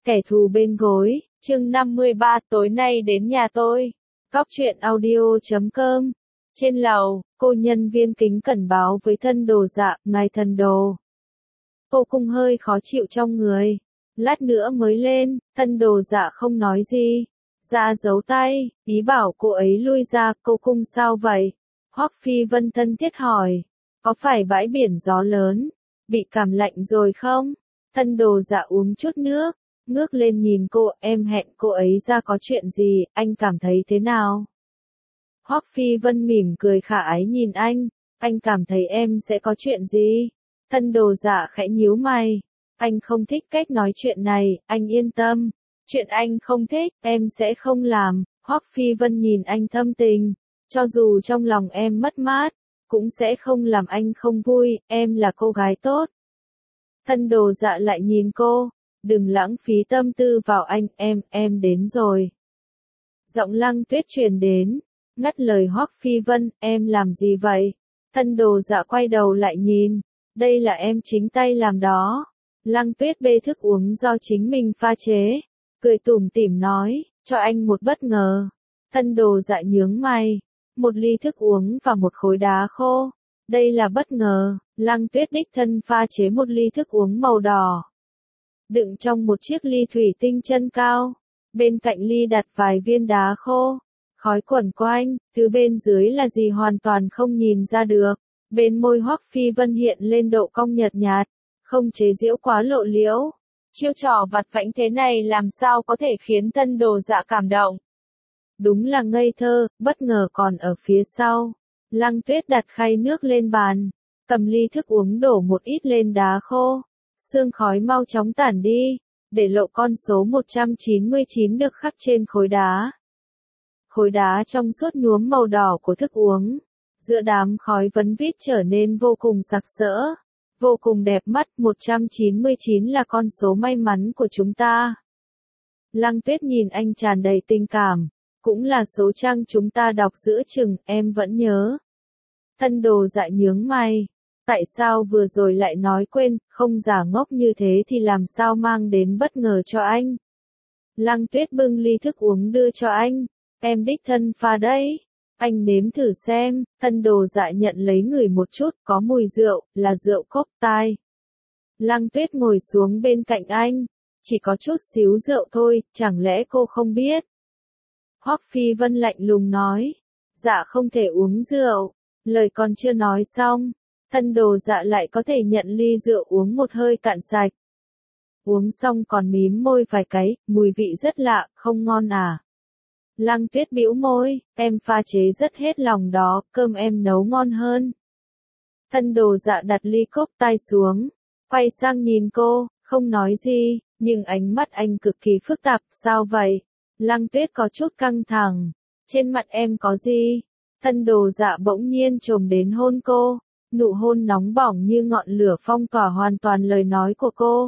Kẻ thù bên gối, chương 53 tối nay đến nhà tôi. Góc truyện audio.com. Trên lầu, cô nhân viên kính cẩn báo với thân đồ dạ, ngài thần đồ. Cô cung hơi khó chịu trong người. Lát nữa mới lên, thân đồ dạ không nói gì. Dạ giấu tay, ý bảo cô ấy lui ra, cô cung sao vậy? Hoắc Phi Vân thân thiết hỏi. Có phải bãi biển gió lớn, bị cảm lạnh rồi không? Thân đồ dạ uống chút nước. Ngước lên nhìn cô, em hẹn cô ấy ra có chuyện gì, anh cảm thấy thế nào? Hoắc Phi Vân mỉm cười khả ái nhìn anh cảm thấy em sẽ có chuyện gì? Thân đồ dạ khẽ nhíu mày, anh không thích cách nói chuyện này, anh yên tâm, chuyện anh không thích, em sẽ không làm. Hoắc Phi Vân nhìn anh thâm tình, cho dù trong lòng em mất mát, cũng sẽ không làm anh không vui, em là cô gái tốt. Thân đồ dạ lại nhìn cô. Đừng lãng phí tâm tư vào anh, em đến rồi. Giọng Lăng Tuyết truyền đến, ngắt lời Hoắc Phi Vân, em làm gì vậy? Thân đồ dạ quay đầu lại nhìn, đây là em chính tay làm đó. Lăng Tuyết bê thức uống do chính mình pha chế, cười tủm tỉm nói, cho anh một bất ngờ. Thân đồ dạ nhướng mày, một ly thức uống và một khối đá khô. Đây là bất ngờ, Lăng Tuyết đích thân pha chế một ly thức uống màu đỏ. Đựng trong một chiếc ly thủy tinh chân cao, bên cạnh ly đặt vài viên đá khô, khói quẩn quanh, thứ bên dưới là gì hoàn toàn không nhìn ra được. Bên môi Hoắc Phi Vân hiện lên độ cong nhợt nhạt, không chế giễu quá lộ liễu. Chiêu trò vặt vãnh thế này làm sao có thể khiến thân đồ dạ cảm động. Đúng là ngây thơ, bất ngờ còn ở phía sau. Lăng Tuyết đặt khay nước lên bàn, cầm ly thức uống đổ một ít lên đá khô. Sương khói mau chóng tản đi, để lộ con số 199 được khắc trên khối đá. Khối đá trong suốt nhuốm màu đỏ của thức uống, giữa đám khói vấn vít trở nên vô cùng sặc sỡ, vô cùng đẹp mắt. 199 là con số may mắn của chúng ta. Lăng Tuyết nhìn anh tràn đầy tình cảm, cũng là số trang chúng ta đọc giữa chừng, em vẫn nhớ. Thân đồ dạ nhướng mày. Tại sao vừa rồi lại nói quên, không giả ngốc như thế thì làm sao mang đến bất ngờ cho anh? Lăng Tuyết bưng ly thức uống đưa cho anh, em đích thân pha đấy. Anh nếm thử xem. Thân đồ dạ nhận lấy ngửi một chút, có mùi rượu, là rượu cốc tai. Lăng Tuyết ngồi xuống bên cạnh anh, chỉ có chút xíu rượu thôi, chẳng lẽ cô không biết? Hoắc Phi Vân lạnh lùng nói, dạ không thể uống rượu. Lời còn chưa nói xong, thân đồ dạ lại có thể nhận ly rượu uống một hơi cạn sạch. Uống xong còn mím môi vài cái, mùi vị rất lạ, không ngon à? Lăng Tuyết bĩu môi, em pha chế rất hết lòng đó, cơm em nấu ngon hơn. Thân đồ dạ đặt ly cốc tai xuống, quay sang nhìn cô, không nói gì, nhưng ánh mắt anh cực kỳ phức tạp, sao vậy? Lăng Tuyết có chút căng thẳng, trên mặt em có gì? Thân đồ dạ bỗng nhiên chồm đến hôn cô. Nụ hôn nóng bỏng như ngọn lửa phong tỏa hoàn toàn lời nói của cô.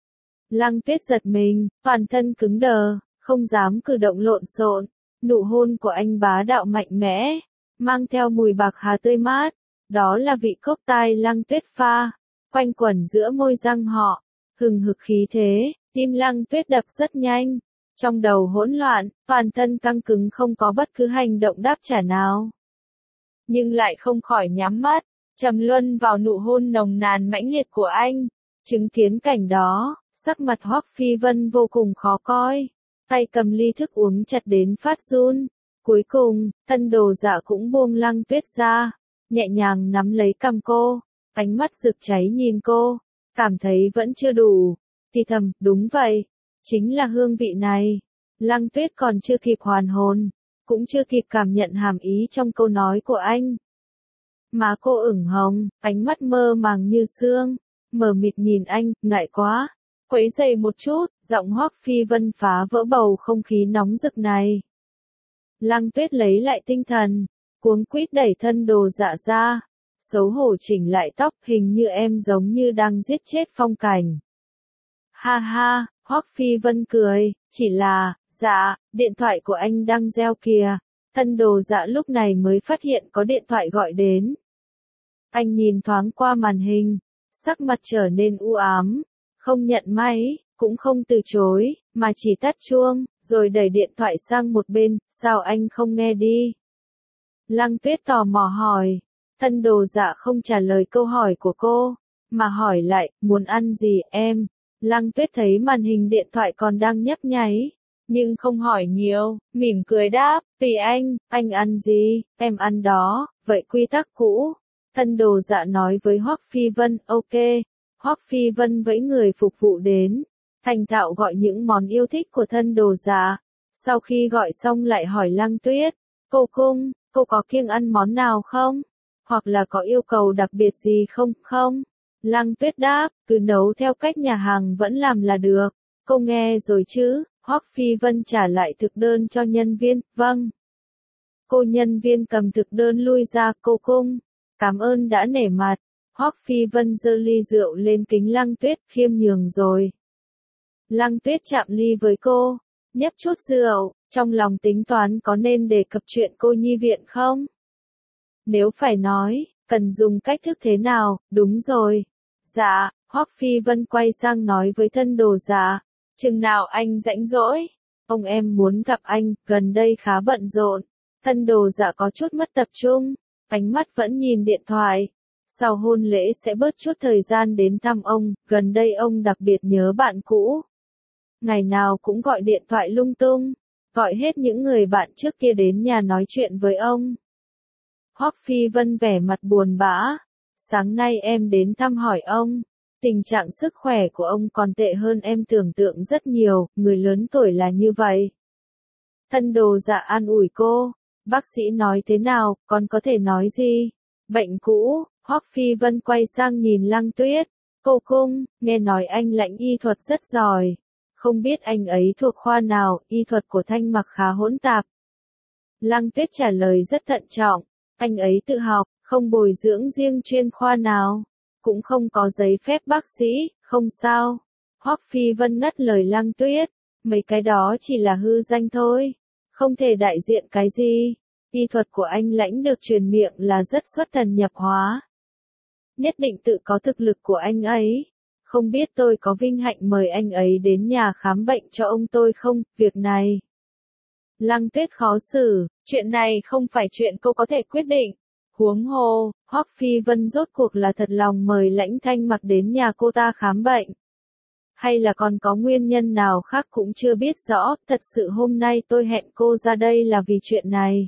Lăng Tuyết giật mình, toàn thân cứng đờ, không dám cử động lộn xộn. Nụ hôn của anh bá đạo mạnh mẽ, mang theo mùi bạc hà tươi mát. Đó là vị cốc tai Lăng Tuyết pha, quanh quẩn giữa môi răng họ, hừng hực khí thế. Tim Lăng Tuyết đập rất nhanh, trong đầu hỗn loạn, toàn thân căng cứng không có bất cứ hành động đáp trả nào. Nhưng lại không khỏi nhắm mắt, trầm luân vào nụ hôn nồng nàn mãnh liệt của anh. Chứng kiến cảnh đó, sắc mặt Hoắc Phi Vân vô cùng khó coi, tay cầm ly thức uống chặt đến phát run. Cuối cùng, thân đồ dạ cũng buông Lăng Tuyết ra, nhẹ nhàng nắm lấy cằm cô, ánh mắt rực cháy nhìn cô, cảm thấy vẫn chưa đủ, thì thầm, đúng vậy, chính là hương vị này. Lăng Tuyết còn chưa kịp hoàn hồn, cũng chưa kịp cảm nhận hàm ý trong câu nói của anh. Má cô ửng hồng, ánh mắt mơ màng như sương, mờ mịt nhìn anh, ngại quá. Quấy rầy một chút, giọng Hoắc Phi Vân phá vỡ bầu không khí nóng rực này. Lăng Tuyết lấy lại tinh thần, cuống quýt đẩy thân đồ dạ ra, xấu hổ chỉnh lại tóc, hình như em giống như đang giết chết phong cảnh. Ha ha, Hoắc Phi Vân cười, chỉ là, dạ, điện thoại của anh đang reo kìa. Thân đồ dạ lúc này mới phát hiện có điện thoại gọi đến. Anh nhìn thoáng qua màn hình, sắc mặt trở nên u ám, không nhận máy, cũng không từ chối, mà chỉ tắt chuông, rồi đẩy điện thoại sang một bên, sao anh không nghe đi? Lăng Tuyết tò mò hỏi. Thân Đồ Dạ không trả lời câu hỏi của cô, mà hỏi lại, muốn ăn gì em? Lăng Tuyết thấy màn hình điện thoại còn đang nhấp nháy, nhưng không hỏi nhiều, mỉm cười đáp, tùy anh ăn gì, em ăn đó, vậy quy tắc cũ. Thân Đồ Dạ nói với Hoắc Phi Vân, ok. Hoắc Phi Vân vẫy người phục vụ đến, thành thạo gọi những món yêu thích của Thân Đồ Dạ. Sau khi gọi xong lại hỏi Lăng Tuyết, cô có kiêng ăn món nào không? Hoặc là có yêu cầu đặc biệt gì không? Lăng Tuyết đáp, cứ nấu theo cách nhà hàng vẫn làm là được. Cô nghe rồi chứ? Hoắc Phi Vân trả lại thực đơn cho nhân viên, vâng. Cô nhân viên cầm thực đơn lui ra, cảm ơn đã nể mặt. Hoắc Phi Vân giơ ly rượu lên kính Lăng Tuyết, khiêm nhường rồi. Lăng Tuyết chạm ly với cô, nhấp chút rượu, trong lòng tính toán có nên đề cập chuyện cô nhi viện không? Nếu phải nói, cần dùng cách thức thế nào, đúng rồi. Dạ, Hoắc Phi Vân quay sang nói với Thân Đồ Dạ, chừng nào anh rảnh rỗi, ông em muốn gặp anh, gần đây khá bận rộn. Thân Đồ Dạ có chút mất tập trung, ánh mắt vẫn nhìn điện thoại. Sau hôn lễ sẽ bớt chút thời gian đến thăm ông, gần đây ông đặc biệt nhớ bạn cũ. Ngày nào cũng gọi điện thoại lung tung, gọi hết những người bạn trước kia đến nhà nói chuyện với ông. Hoắc Phi Vân vẻ mặt buồn bã. Sáng nay em đến thăm hỏi ông. Tình trạng sức khỏe của ông còn tệ hơn em tưởng tượng rất nhiều, người lớn tuổi là như vậy. Thân Đồ Dạ an ủi cô. Bác sĩ nói thế nào, còn có thể nói gì? Bệnh cũ. Hoắc Phi Vân quay sang nhìn Lăng Tuyết. Nghe nói anh lãnh y thuật rất giỏi. Không biết anh ấy thuộc khoa nào, y thuật của Thanh Mặc khá hỗn tạp. Lăng Tuyết trả lời rất thận trọng. Anh ấy tự học, không bồi dưỡng riêng chuyên khoa nào. Cũng không có giấy phép bác sĩ, không sao. Hoắc Phi Vân ngắt lời Lăng Tuyết. Mấy cái đó chỉ là hư danh thôi. Không thể đại diện cái gì. Y thuật của anh lãnh được truyền miệng là rất xuất thần nhập hóa. Nhất định tự có thực lực của anh ấy. Không biết tôi có vinh hạnh mời anh ấy đến nhà khám bệnh cho ông tôi không, việc này. Lăng Tuyết khó xử, chuyện này không phải chuyện cô có thể quyết định. Huống hồ, Hoắc Phi Vân rốt cuộc là thật lòng mời Lãnh Thanh Mặc đến nhà cô ta khám bệnh. Hay là còn có nguyên nhân nào khác cũng chưa biết rõ, thật sự hôm nay tôi hẹn cô ra đây là vì chuyện này.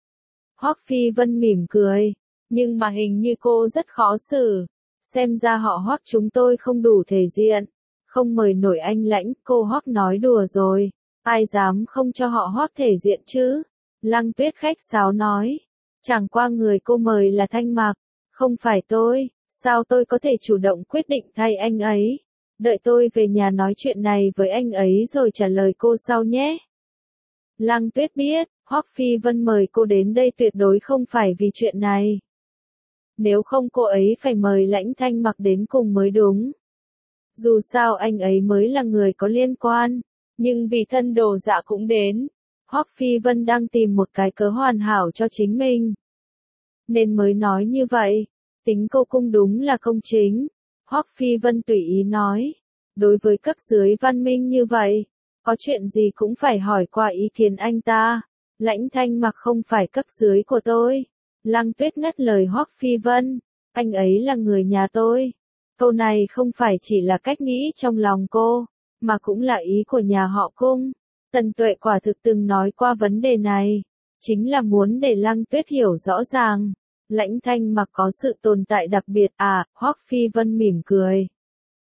Hoắc Phi Vân mỉm cười, nhưng mà hình như cô rất khó xử. Xem ra họ Hoắc chúng tôi không đủ thể diện, không mời nổi anh Lãnh, cô Hoắc nói đùa rồi, ai dám không cho họ Hoắc thể diện chứ? Lăng Tuyết khách sáo nói, chẳng qua người cô mời là Thanh Mặc, không phải tôi, sao tôi có thể chủ động quyết định thay anh ấy? Đợi tôi về nhà nói chuyện này với anh ấy rồi trả lời cô sau nhé. Lăng Tuyết biết, Hoắc Phi Vân mời cô đến đây tuyệt đối không phải vì chuyện này. Nếu không cô ấy phải mời Lãnh Thanh Mặc đến cùng mới đúng. Dù sao anh ấy mới là người có liên quan, nhưng vì Thân Đồ Dạ cũng đến, Hoắc Phi Vân đang tìm một cái cớ hoàn hảo cho chính mình. Nên mới nói như vậy, tính cô cũng đúng là công chính. Hoắc Phi Vân tùy ý nói, đối với cấp dưới văn minh như vậy, có chuyện gì cũng phải hỏi qua ý kiến anh ta. Lãnh Thanh Mặc không phải cấp dưới của tôi. Lăng Tuyết ngắt lời Hoắc Phi Vân, anh ấy là người nhà tôi. Câu này không phải chỉ là cách nghĩ trong lòng cô, mà cũng là ý của nhà họ Cung. Tần Tuệ quả thực từng nói qua vấn đề này, chính là muốn để Lăng Tuyết hiểu rõ ràng. Lãnh Thanh Mặc có sự tồn tại đặc biệt à, Hoắc Phi Vân mỉm cười.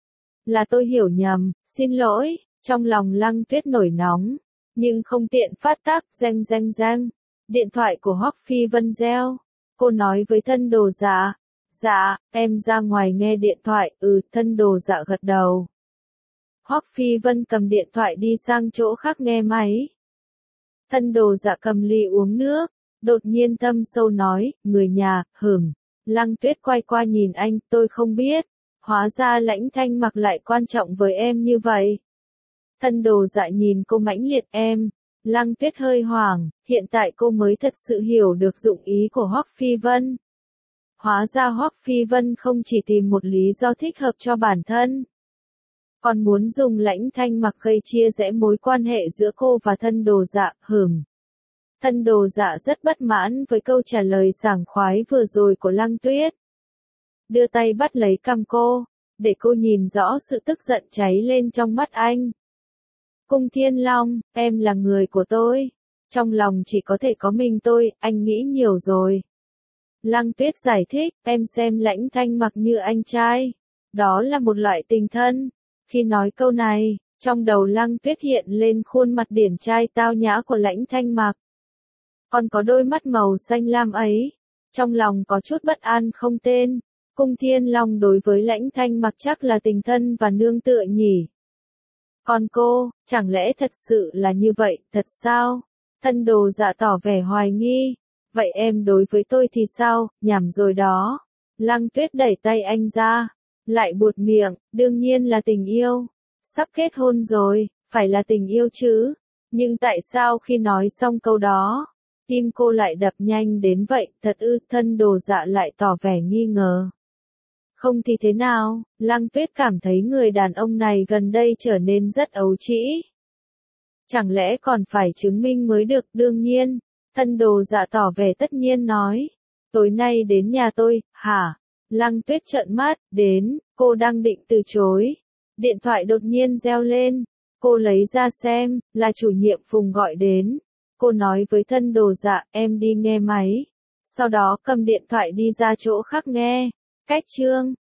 Là tôi hiểu nhầm, xin lỗi, trong lòng Lăng Tuyết nổi nóng, nhưng không tiện phát tác, reng. Điện thoại của Hoắc Phi Vân reo. Cô nói với Thân Đồ Dạ, dạ, em ra ngoài nghe điện thoại, Thân Đồ Dạ gật đầu. Hoắc Phi Vân cầm điện thoại đi sang chỗ khác nghe máy. Thân Đồ Dạ cầm ly uống nước, đột nhiên thâm sâu nói, người nhà, Lăng Tuyết quay qua nhìn anh, tôi không biết, hóa ra Lãnh Thanh Mặc lại quan trọng với em như vậy. Thân Đồ Dạ nhìn cô mãnh liệt em. Lăng Tuyết hơi hoảng, hiện tại cô mới thật sự hiểu được dụng ý của Hoắc Phi Vân. Hóa ra Hoắc Phi Vân không chỉ tìm một lý do thích hợp cho bản thân, Còn muốn dùng Lãnh Thanh Mặc gây chia rẽ mối quan hệ giữa cô và thân đồ dạ, Thân đồ dạ rất bất mãn với câu trả lời sảng khoái vừa rồi của Lăng Tuyết. Đưa tay bắt lấy cằm cô, để cô nhìn rõ sự tức giận cháy lên trong mắt anh. Cung Thiên Long, em là người của tôi. Trong lòng chỉ có thể có mình tôi, anh nghĩ nhiều rồi. Lăng Tuyết giải thích, em xem Lãnh Thanh Mặc như anh trai. Đó là một loại tình thân. Khi nói câu này, trong đầu Lăng Tuyết hiện lên khuôn mặt điển trai tao nhã của Lãnh Thanh Mặc. Còn có đôi mắt màu xanh lam ấy. Trong lòng có chút bất an không tên. Cung Thiên Long đối với Lãnh Thanh Mặc chắc là tình thân và nương tựa nhỉ. Còn cô, chẳng lẽ thật sự là như vậy, thật sao? Thân đồ dạ tỏ vẻ hoài nghi. Vậy em đối với tôi thì sao, nhảm rồi đó. Lăng Tuyết đẩy tay anh ra. Lại buột miệng, đương nhiên là tình yêu. Sắp kết hôn rồi, phải là tình yêu chứ. Nhưng tại sao khi nói xong câu đó, tim cô lại đập nhanh đến vậy, thật ư? Thân đồ dạ lại tỏ vẻ nghi ngờ. Không thì thế nào, Lăng Tuyết cảm thấy người đàn ông này gần đây trở nên rất ấu trĩ. Chẳng lẽ còn phải chứng minh mới được? Đương nhiên, thân đồ dạ tỏ vẻ tất nhiên nói. Tối nay đến nhà tôi, hả? Lăng Tuyết trợn mắt, đến, cô đang định từ chối. Điện thoại đột nhiên reo lên. Cô lấy ra xem, là chủ nhiệm Phùng gọi đến. Cô nói với thân đồ dạ, em đi nghe máy. Sau đó cầm điện thoại đi ra chỗ khác nghe. Cách chương